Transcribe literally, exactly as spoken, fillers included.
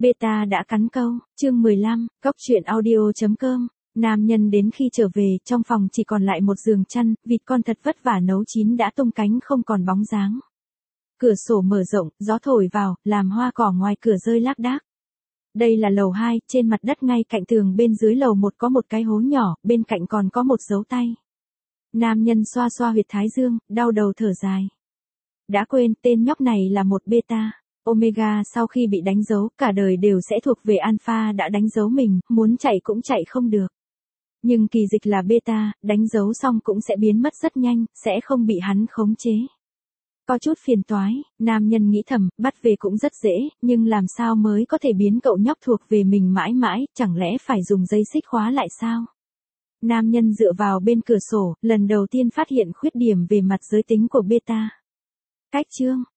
Beta đã cắn câu, chương mười lăm, cốc truyện audio chấm com. Nam nhân đến khi trở về, trong phòng chỉ còn lại một giường chăn, vịt con thật vất vả nấu chín đã tung cánh không còn bóng dáng. Cửa sổ mở rộng, gió thổi vào, làm hoa cỏ ngoài cửa rơi lác đác. Đây là lầu hai, trên mặt đất ngay cạnh tường bên dưới lầu một có một cái hố nhỏ, bên cạnh còn có một dấu tay. Nam nhân xoa xoa huyệt thái dương, đau đầu thở dài. Đã quên, tên nhóc này là một beta. Omega sau khi bị đánh dấu, cả đời đều sẽ thuộc về alpha đã đánh dấu mình, muốn chạy cũng chạy không được. Nhưng kỳ dịch là beta, đánh dấu xong cũng sẽ biến mất rất nhanh, sẽ không bị hắn khống chế. Có chút phiền toái, nam nhân nghĩ thầm, bắt về cũng rất dễ, nhưng làm sao mới có thể biến cậu nhóc thuộc về mình mãi mãi, chẳng lẽ phải dùng dây xích khóa lại sao? Nam nhân dựa vào bên cửa sổ, lần đầu tiên phát hiện khuyết điểm về mặt giới tính của beta. Cách chương,